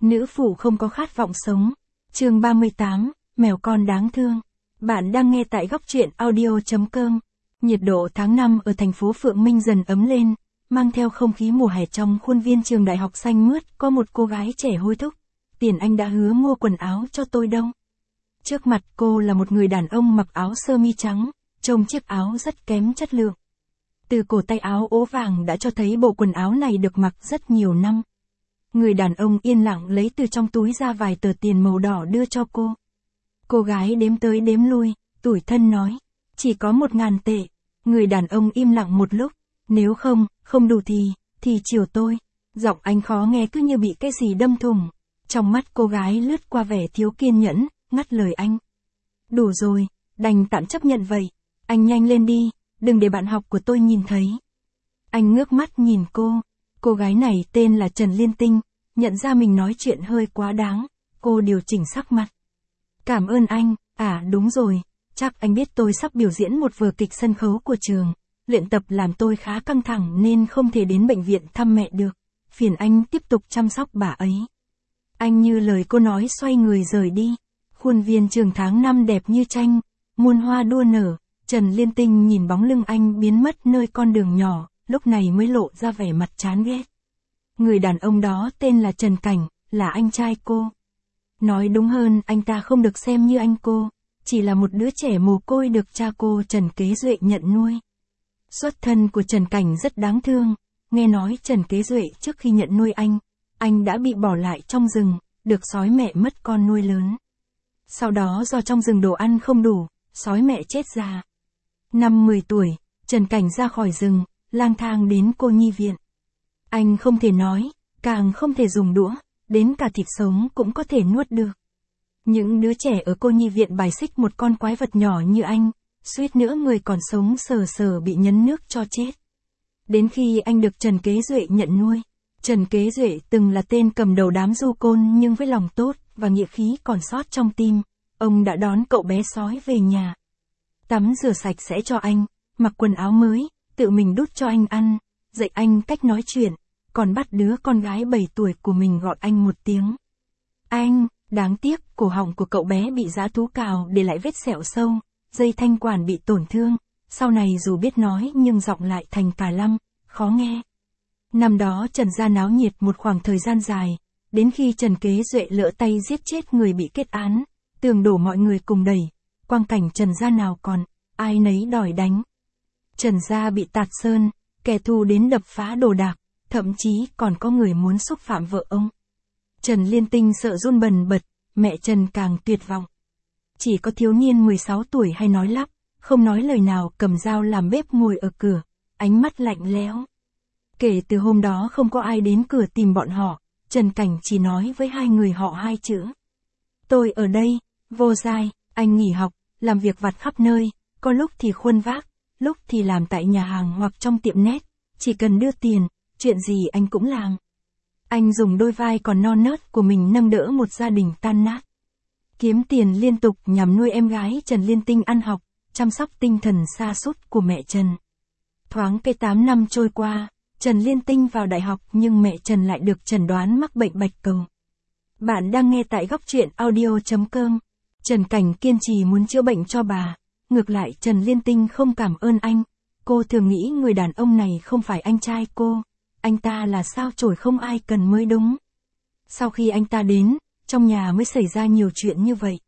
Nữ phụ không có khát vọng sống. Chương 38, mèo con đáng thương. Bạn đang nghe tại góc truyện audio.com. Nhiệt độ tháng 5 ở thành phố Phượng Minh dần ấm lên, mang theo không khí mùa hè. Trong khuôn viên trường đại học xanh mướt có một cô gái trẻ hối thúc. Tiền anh đã hứa mua quần áo cho tôi đâu. Trước mặt cô là một người đàn ông mặc áo sơ mi trắng, trông chiếc áo rất kém chất lượng. Từ cổ tay áo ố vàng đã cho thấy bộ quần áo này được mặc rất nhiều năm. Người đàn ông yên lặng lấy từ trong túi ra vài tờ tiền màu đỏ đưa cho cô. Cô gái đếm tới đếm lui, tủi thân nói, chỉ có 1.000 tệ. Người đàn ông im lặng một lúc, nếu không đủ thì chiều tôi. Giọng anh khó nghe cứ như bị cái gì đâm thủng. Trong mắt cô gái lướt qua vẻ thiếu kiên nhẫn, ngắt lời anh. Đủ rồi, đành tạm chấp nhận vậy. Anh nhanh lên đi, đừng để bạn học của tôi nhìn thấy. Anh ngước mắt nhìn cô gái này tên là Trần Liên Tinh, nhận ra mình nói chuyện hơi quá đáng, cô điều chỉnh sắc mặt. Cảm ơn anh, đúng rồi, chắc anh biết tôi sắp biểu diễn một vở kịch sân khấu của trường, luyện tập làm tôi khá căng thẳng nên không thể đến bệnh viện thăm mẹ được, phiền anh tiếp tục chăm sóc bà ấy. Anh như lời cô nói xoay người rời đi, khuôn viên trường tháng 5 đẹp như tranh, muôn hoa đua nở, Trần Liên Tinh nhìn bóng lưng anh biến mất nơi con đường nhỏ, lúc này mới lộ ra vẻ mặt chán ghét. Người đàn ông đó tên là Trần Cảnh, là anh trai cô. Nói đúng hơn anh ta không được xem như anh cô, chỉ là một đứa trẻ mồ côi được cha cô Trần Kế Duệ nhận nuôi. Xuất thân của Trần Cảnh rất đáng thương, nghe nói Trần Kế Duệ trước khi nhận nuôi anh đã bị bỏ lại trong rừng, được sói mẹ mất con nuôi lớn. Sau đó do trong rừng đồ ăn không đủ, sói mẹ chết già. Năm 10 tuổi, Trần Cảnh ra khỏi rừng, lang thang đến cô nhi viện. Anh không thể nói, càng không thể dùng đũa, đến cả thịt sống cũng có thể nuốt được. Những đứa trẻ ở cô nhi viện bài xích một con quái vật nhỏ như anh, suýt nữa người còn sống sờ bị nhấn nước cho chết. Đến khi anh được Trần Kế Duệ nhận nuôi, Trần Kế Duệ từng là tên cầm đầu đám du côn nhưng với lòng tốt và nghĩa khí còn sót trong tim, ông đã đón cậu bé sói về nhà. Tắm rửa sạch sẽ cho anh, mặc quần áo mới, tự mình đút cho anh ăn, dạy anh cách nói chuyện, còn bắt đứa con gái 7 tuổi của mình gọi anh một tiếng. Anh, đáng tiếc, cổ họng của cậu bé bị dã thú cào để lại vết sẹo sâu, dây thanh quản bị tổn thương, sau này dù biết nói nhưng giọng lại thành cà lăm, khó nghe. Năm đó Trần gia náo nhiệt một khoảng thời gian dài, đến khi Trần Kế Duệ lỡ tay giết chết người bị kết án, tường đổ mọi người cùng đẩy, quang cảnh Trần gia nào còn, ai nấy đòi đánh. Trần gia bị tạt sơn, kẻ thù đến đập phá đồ đạc, thậm chí còn có người muốn xúc phạm vợ ông. Trần Liên Tinh sợ run bần bật, mẹ Trần càng tuyệt vọng. Chỉ có thiếu niên 16 tuổi hay nói lắp, không nói lời nào cầm dao làm bếp ngồi ở cửa, ánh mắt lạnh lẽo. Kể từ hôm đó không có ai đến cửa tìm bọn họ, Trần Cảnh chỉ nói với hai người họ 2 chữ. Tôi ở đây, vô giai, anh nghỉ học, làm việc vặt khắp nơi, có lúc thì khuân vác, lúc thì làm tại nhà hàng hoặc trong tiệm nét, chỉ cần đưa tiền, chuyện gì anh cũng làm. Anh dùng đôi vai còn non nớt của mình nâng đỡ một gia đình tan nát. Kiếm tiền liên tục nhằm nuôi em gái Trần Liên Tinh ăn học, chăm sóc tinh thần sa sút của mẹ Trần. Thoáng cái 8 năm trôi qua, Trần Liên Tinh vào đại học nhưng mẹ Trần lại được chẩn đoán mắc bệnh bạch cầu. Bạn đang nghe tại góc truyện audio.com. Trần Cảnh kiên trì muốn chữa bệnh cho bà. Ngược lại Trần Liên Tinh không cảm ơn anh. Cô thường nghĩ người đàn ông này không phải anh trai cô. Anh ta là sao chổi không ai cần mới đúng. Sau khi anh ta đến, trong nhà mới xảy ra nhiều chuyện như vậy.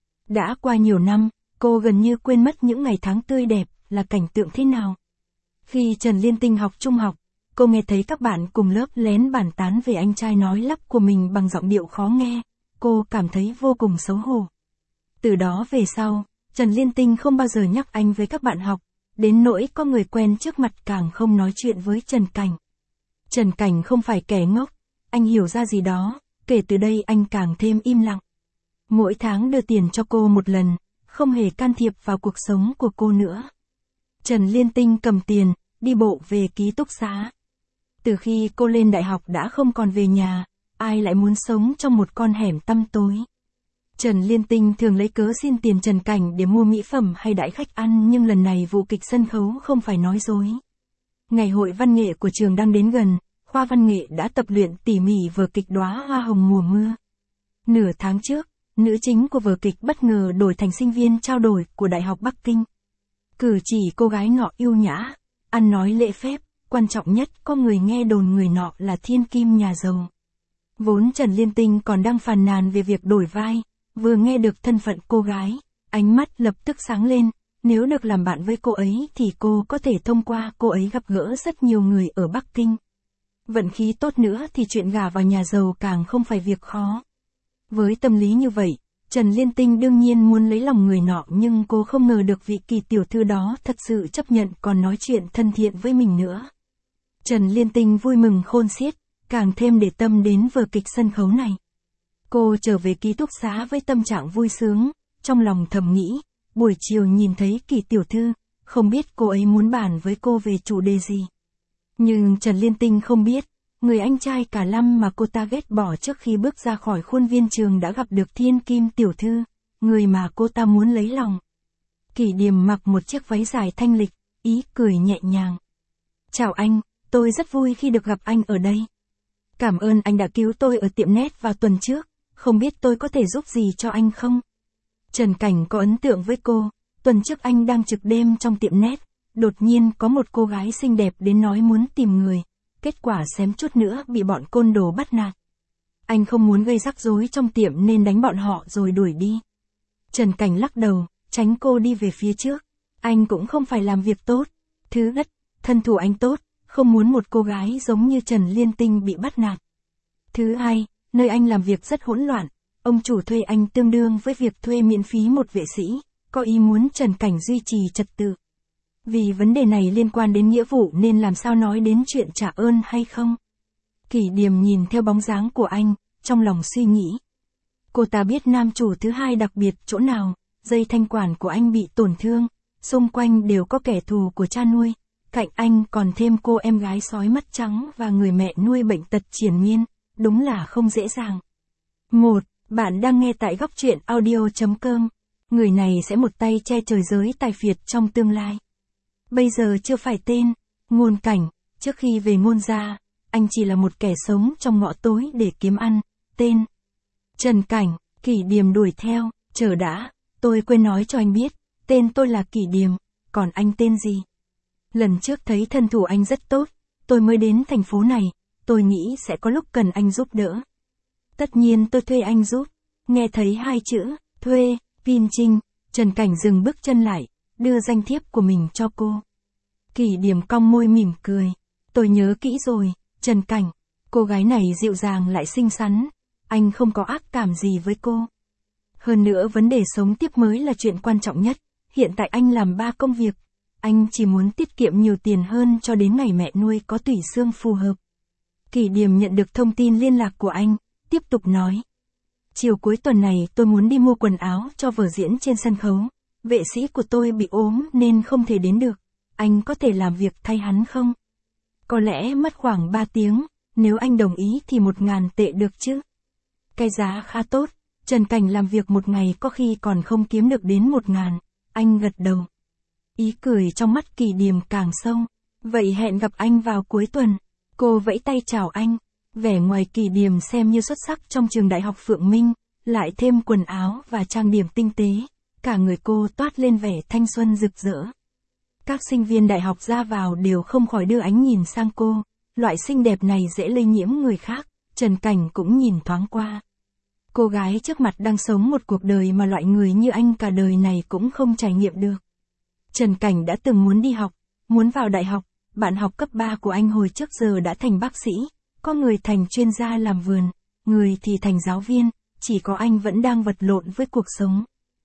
Đã qua nhiều năm, cô gần như quên mất những ngày tháng tươi đẹp là cảnh tượng thế nào. Khi Trần Liên Tinh học trung học, cô nghe thấy các bạn cùng lớp lén bàn tán về anh trai nói lắp của mình bằng giọng điệu khó nghe. Cô cảm thấy vô cùng xấu hổ. Từ đó về sau, Trần Liên Tinh không bao giờ nhắc anh với các bạn học, đến nỗi có người quen trước mặt càng không nói chuyện với Trần Cảnh. Trần Cảnh không phải kẻ ngốc, anh hiểu ra gì đó, kể từ đây anh càng thêm im lặng. Mỗi tháng đưa tiền cho cô một lần, không hề can thiệp vào cuộc sống của cô nữa. Trần Liên Tinh cầm tiền, đi bộ về ký túc xá. Từ khi cô lên đại học đã không còn về nhà, ai lại muốn sống trong một con hẻm tăm tối. Trần Liên Tinh thường lấy cớ xin tiền Trần Cảnh để mua mỹ phẩm hay đãi khách ăn nhưng lần này vụ kịch sân khấu không phải nói dối. Ngày hội văn nghệ của trường đang đến gần, khoa văn nghệ đã tập luyện tỉ mỉ vở kịch Đóa Hoa Hồng Mùa Mưa. Nửa tháng trước, nữ chính của vở kịch bất ngờ đổi thành sinh viên trao đổi của Đại học Bắc Kinh. Cử chỉ cô gái nọ yêu nhã, ăn nói lễ phép, quan trọng nhất có người nghe đồn người nọ là thiên kim nhà giàu. Vốn Trần Liên Tinh còn đang phàn nàn về việc đổi vai, vừa nghe được thân phận cô gái, ánh mắt lập tức sáng lên, nếu được làm bạn với cô ấy thì cô có thể thông qua cô ấy gặp gỡ rất nhiều người ở Bắc Kinh. Vận khí tốt nữa thì chuyện gả vào nhà giàu càng không phải việc khó. Với tâm lý như vậy, Trần Liên Tinh đương nhiên muốn lấy lòng người nọ, nhưng cô không ngờ được vị Kỳ tiểu thư đó thật sự chấp nhận còn nói chuyện thân thiện với mình nữa. Trần Liên Tinh vui mừng khôn xiết, càng thêm để tâm đến vở kịch sân khấu này. Cô trở về ký túc xá với tâm trạng vui sướng, trong lòng thầm nghĩ, buổi chiều nhìn thấy Kỳ tiểu thư, không biết cô ấy muốn bàn với cô về chủ đề gì. Nhưng Trần Liên Tinh không biết, người anh trai cả năm mà cô ta ghét bỏ trước khi bước ra khỏi khuôn viên trường đã gặp được thiên kim tiểu thư, người mà cô ta muốn lấy lòng. Kỷ Điềm mặc một chiếc váy dài thanh lịch, ý cười nhẹ nhàng. Chào anh, tôi rất vui khi được gặp anh ở đây. Cảm ơn anh đã cứu tôi ở tiệm net vào tuần trước, không biết tôi có thể giúp gì cho anh không? Trần Cảnh có ấn tượng với cô, tuần trước anh đang trực đêm trong tiệm net, đột nhiên có một cô gái xinh đẹp đến nói muốn tìm người, kết quả xém chút nữa bị bọn côn đồ bắt nạt. Anh không muốn gây rắc rối trong tiệm nên đánh bọn họ rồi đuổi đi. Trần Cảnh lắc đầu, tránh cô đi về phía trước. Anh cũng không phải làm việc tốt. Thứ nhất, thân thủ anh tốt, không muốn một cô gái giống như Trần Liên Tinh bị bắt nạt. Thứ hai, nơi anh làm việc rất hỗn loạn, ông chủ thuê anh tương đương với việc thuê miễn phí một vệ sĩ, có ý muốn Trần Cảnh duy trì trật tự. Vì vấn đề này liên quan đến nghĩa vụ nên làm sao nói đến chuyện trả ơn hay không? Kỷ Điềm nhìn theo bóng dáng của anh, trong lòng suy nghĩ. Cô ta biết nam chủ thứ hai đặc biệt chỗ nào, dây thanh quản của anh bị tổn thương, xung quanh đều có kẻ thù của cha nuôi, cạnh anh còn thêm cô em gái sói mắt trắng và người mẹ nuôi bệnh tật triền miên, đúng là không dễ dàng. Bạn đang nghe tại góc truyện audio.com. Người này sẽ một tay che trời giới tài phiệt trong tương lai. Bây giờ chưa phải tên, Ngôn Cảnh, trước khi về Ngôn gia, anh chỉ là một kẻ sống trong ngõ tối để kiếm ăn, tên Trần Cảnh. Kỷ Điềm đuổi theo, chờ đã, tôi quên nói cho anh biết, tên tôi là Kỷ Điềm, còn anh tên gì? Lần trước thấy thân thủ anh rất tốt, tôi mới đến thành phố này, tôi nghĩ sẽ có lúc cần anh giúp đỡ. Tất nhiên tôi thuê anh giúp. Nghe thấy hai chữ, thuê, Pin Trinh, Trần Cảnh dừng bước chân lại, đưa danh thiếp của mình cho cô. Kỷ Điềm cong môi mỉm cười. Tôi nhớ kỹ rồi, Trần Cảnh. Cô gái này dịu dàng lại xinh xắn. Anh không có ác cảm gì với cô. Hơn nữa vấn đề sống tiếp mới là chuyện quan trọng nhất. Hiện tại anh làm 3 công việc. Anh chỉ muốn tiết kiệm nhiều tiền hơn cho đến ngày mẹ nuôi có tủy xương phù hợp. Kỷ Điềm nhận được thông tin liên lạc của anh, tiếp tục nói. Chiều cuối tuần này tôi muốn đi mua quần áo cho vở diễn trên sân khấu. Vệ sĩ của tôi bị ốm nên không thể đến được. Anh có thể làm việc thay hắn không? Có lẽ mất khoảng 3 tiếng, nếu anh đồng ý thì 1.000 tệ được chứ? Cái giá khá tốt, Trần Cảnh làm việc một ngày có khi còn không kiếm được đến 1.000, anh gật đầu. Ý cười trong mắt Kỷ Điềm càng sâu. Vậy hẹn gặp anh vào cuối tuần. Cô vẫy tay chào anh. Vẻ ngoài Kỷ Điềm xem như xuất sắc trong trường đại học Phượng Minh, lại thêm quần áo và trang điểm tinh tế, cả người cô toát lên vẻ thanh xuân rực rỡ. Các sinh viên đại học ra vào đều không khỏi đưa ánh nhìn sang cô, loại xinh đẹp này dễ lây nhiễm người khác, Trần Cảnh cũng nhìn thoáng qua. Cô gái trước mặt đang sống một cuộc đời mà loại người như anh cả đời này cũng không trải nghiệm được. Trần Cảnh đã từng muốn đi học, muốn vào đại học, bạn học cấp 3 của anh hồi trước giờ đã thành bác sĩ, có người thành chuyên gia làm vườn, người thì thành giáo viên, chỉ có anh vẫn đang vật lộn với cuộc sống.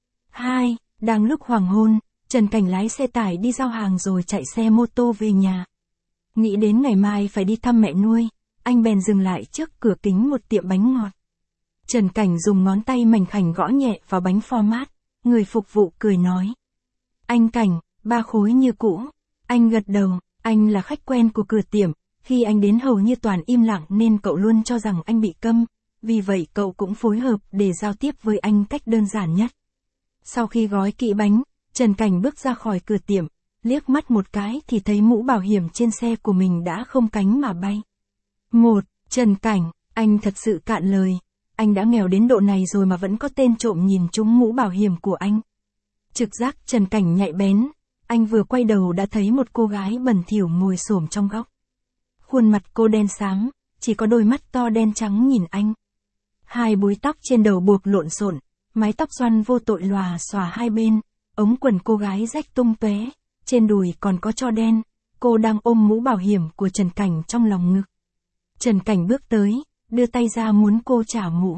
Đang lúc hoàng hôn, Trần Cảnh lái xe tải đi giao hàng rồi chạy xe mô tô về nhà. Nghĩ đến ngày mai phải đi thăm mẹ nuôi, anh bèn dừng lại trước cửa kính một tiệm bánh ngọt. Trần Cảnh dùng ngón tay mảnh khảnh gõ nhẹ vào bánh format, người phục vụ cười nói. Anh Cảnh, 3 khối như cũ. Anh gật đầu, anh là khách quen của cửa tiệm, khi anh đến hầu như toàn im lặng nên cậu luôn cho rằng anh bị câm, vì vậy cậu cũng phối hợp để giao tiếp với anh cách đơn giản nhất. Sau khi gói kỹ bánh, Trần Cảnh bước ra khỏi cửa tiệm, liếc mắt một cái thì thấy mũ bảo hiểm trên xe của mình đã không cánh mà bay. 1. Trần Cảnh, anh thật sự cạn lời. Anh đã nghèo đến độ này rồi mà vẫn có tên trộm nhìn trúng mũ bảo hiểm của anh. Trực giác Trần Cảnh nhạy bén, anh vừa quay đầu đã thấy một cô gái bẩn thỉu ngồi xổm trong góc. Khuôn mặt cô đen xám, chỉ có đôi mắt to đen trắng nhìn anh. Hai búi tóc trên đầu buộc lộn xộn, mái tóc xoăn vô tội lòa xòa hai bên, ống quần cô gái rách tung tóe, trên đùi còn có tro đen. Cô đang ôm mũ bảo hiểm của Trần Cảnh trong lòng ngực. Trần Cảnh bước tới, đưa tay ra muốn cô trả mũ.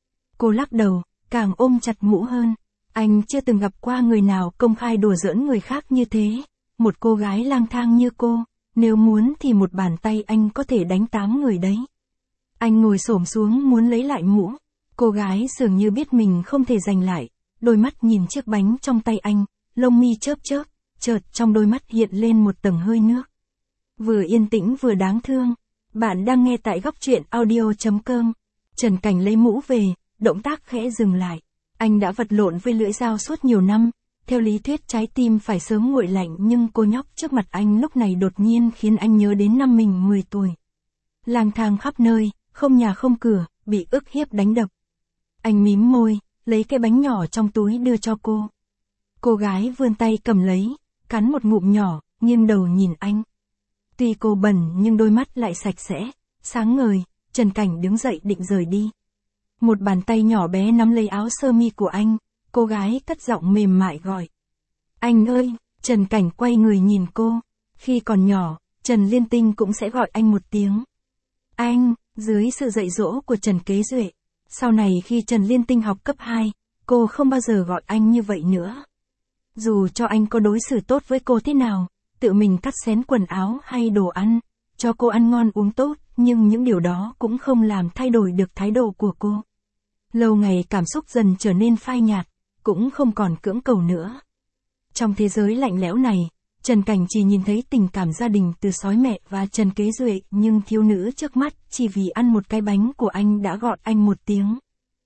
Cô lắc đầu, càng ôm chặt mũ hơn. Anh chưa từng gặp qua người nào công khai đùa giỡn người khác như thế. Một cô gái lang thang như cô, nếu muốn thì một bàn tay anh có thể đánh 8 người đấy. Anh ngồi xổm xuống muốn lấy lại mũ. Cô gái dường như biết mình không thể giành lại, đôi mắt nhìn chiếc bánh trong tay anh, lông mi chớp chớp, chợt trong đôi mắt hiện lên một tầng hơi nước. Vừa yên tĩnh vừa đáng thương. Bạn đang nghe tại góc truyện audio.com. Trần Cảnh lấy mũ về, động tác khẽ dừng lại. Anh đã vật lộn với lưỡi dao suốt nhiều năm, theo lý thuyết trái tim phải sớm nguội lạnh, nhưng cô nhóc trước mặt anh lúc này đột nhiên khiến anh nhớ đến năm mình 10 tuổi. Lang thang khắp nơi, không nhà không cửa, bị ức hiếp đánh đập. Anh mím môi, lấy cái bánh nhỏ trong túi đưa cho cô. Cô gái vươn tay cầm lấy, cắn một ngụm nhỏ, nghiêng đầu nhìn anh. Tuy cô bẩn nhưng đôi mắt lại sạch sẽ, sáng ngời. Trần Cảnh đứng dậy định rời đi. Một bàn tay nhỏ bé nắm lấy áo sơ mi của anh, cô gái cất giọng mềm mại gọi. Anh ơi! Trần Cảnh quay người nhìn cô. Khi còn nhỏ, Trần Liên Tinh cũng sẽ gọi anh một tiếng anh, dưới sự dạy dỗ của Trần Kế Duệ. Sau này khi Trần Liên Tinh học cấp 2, cô không bao giờ gọi anh như vậy nữa. Dù cho anh có đối xử tốt với cô thế nào, tự mình cắt xén quần áo hay đồ ăn, cho cô ăn ngon uống tốt, nhưng những điều đó cũng không làm thay đổi được thái độ của cô. Lâu ngày cảm xúc dần trở nên phai nhạt, cũng không còn cưỡng cầu nữa. Trong thế giới lạnh lẽo này, Trần Cảnh chỉ nhìn thấy tình cảm gia đình từ sói mẹ và Trần Kế Duệ, nhưng thiếu nữ trước mắt chỉ vì ăn một cái bánh của anh đã gọi anh một tiếng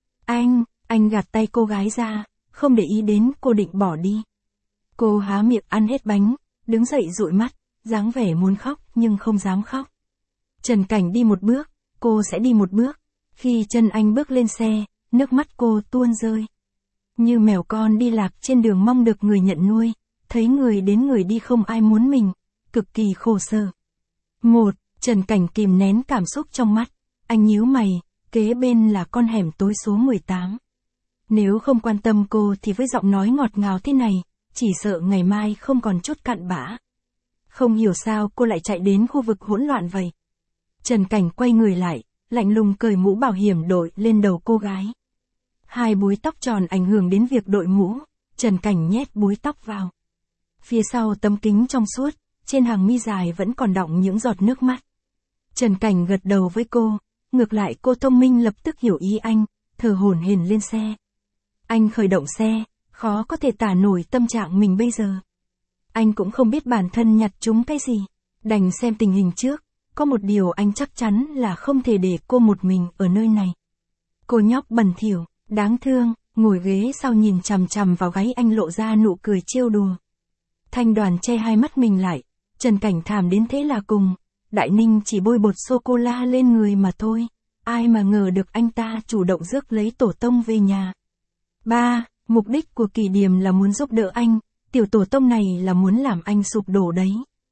anh gạt tay cô gái ra, không để ý đến cô định bỏ đi. Cô há miệng ăn hết bánh, đứng dậy dụi mắt, dáng vẻ muốn khóc nhưng không dám khóc. Trần Cảnh đi một bước, cô sẽ đi một bước. Khi chân anh bước lên xe, nước mắt cô tuôn rơi. Như mèo con đi lạc trên đường mong được người nhận nuôi, thấy người đến người đi không ai muốn mình, cực kỳ khổ sở. 1. Trần Cảnh kìm nén cảm xúc trong mắt. Anh nhíu mày, kế bên là con hẻm tối số 18. Nếu không quan tâm cô thì với giọng nói ngọt ngào thế này, chỉ sợ ngày mai không còn chút cặn bã. Không hiểu sao cô lại chạy đến khu vực hỗn loạn vậy. Trần Cảnh quay người lại, lạnh lùng cởi mũ bảo hiểm đội lên đầu cô gái. Hai búi tóc tròn ảnh hưởng đến việc đội mũ, Trần Cảnh nhét búi tóc vào. Phía sau tấm kính trong suốt, trên hàng mi dài vẫn còn đọng những giọt nước mắt. Trần Cảnh gật đầu với cô, ngược lại cô thông minh lập tức hiểu ý anh, thở hổn hển lên xe. Anh khởi động xe, khó có thể tả nổi tâm trạng mình bây giờ. Anh cũng không biết bản thân nhặt trúng cái gì, đành xem tình hình trước. Có một điều anh chắc chắn là không thể để cô một mình ở nơi này. Cô nhóc bẩn thỉu, đáng thương, ngồi ghế sau nhìn chằm chằm vào gáy anh lộ ra nụ cười trêu đùa. Thanh Đoàn che hai mắt mình lại, Trần Cảnh thảm đến thế là cùng. Đại Ninh chỉ bôi bột sô-cô-la lên người mà thôi, ai mà ngờ được anh ta chủ động rước lấy tổ tông về nhà. 3. Mục đích của Kỳ Điềm là muốn giúp đỡ anh, tiểu tổ tông này là muốn làm anh sụp đổ đấy.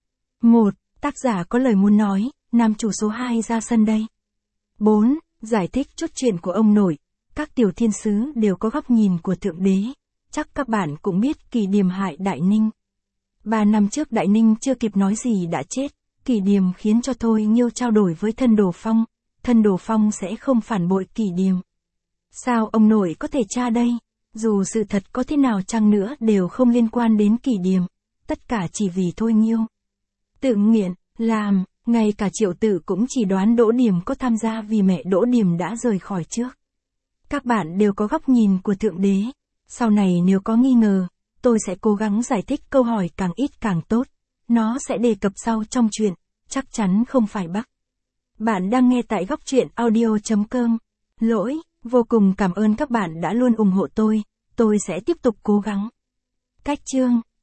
1. Tác giả có lời muốn nói, nam chủ số 2 ra sân đây. 4. Giải thích chút chuyện của ông nội. Các tiểu thiên sứ đều có góc nhìn của Thượng Đế. Chắc các bạn cũng biết Kỳ Điềm hại Đại Ninh. 3 năm trước Đại Ninh chưa kịp nói gì đã chết. Kỳ Điềm khiến cho Thôi Nghiêu trao đổi với Thân Đồ Phong. Thân Đồ Phong sẽ không phản bội Kỳ Điềm. Sao ông nội có thể tra đây? Dù sự thật có thế nào chăng nữa đều không liên quan đến Kỳ Điềm. Tất cả chỉ vì Thôi Nghiêu. Tự nghiện, làm, ngay cả Triệu Tử cũng chỉ đoán Đỗ Điềm có tham gia vì mẹ Đỗ Điềm đã rời khỏi trước. Các bạn đều có góc nhìn của Thượng Đế. Sau này nếu có nghi ngờ, tôi sẽ cố gắng giải thích câu hỏi càng ít càng tốt. Nó sẽ đề cập sau trong chuyện, chắc chắn không phải Bắc. Bạn đang nghe tại góc truyện audio.com. Lỗi, vô cùng cảm ơn các bạn đã luôn ủng hộ tôi sẽ tiếp tục cố gắng. Cách chương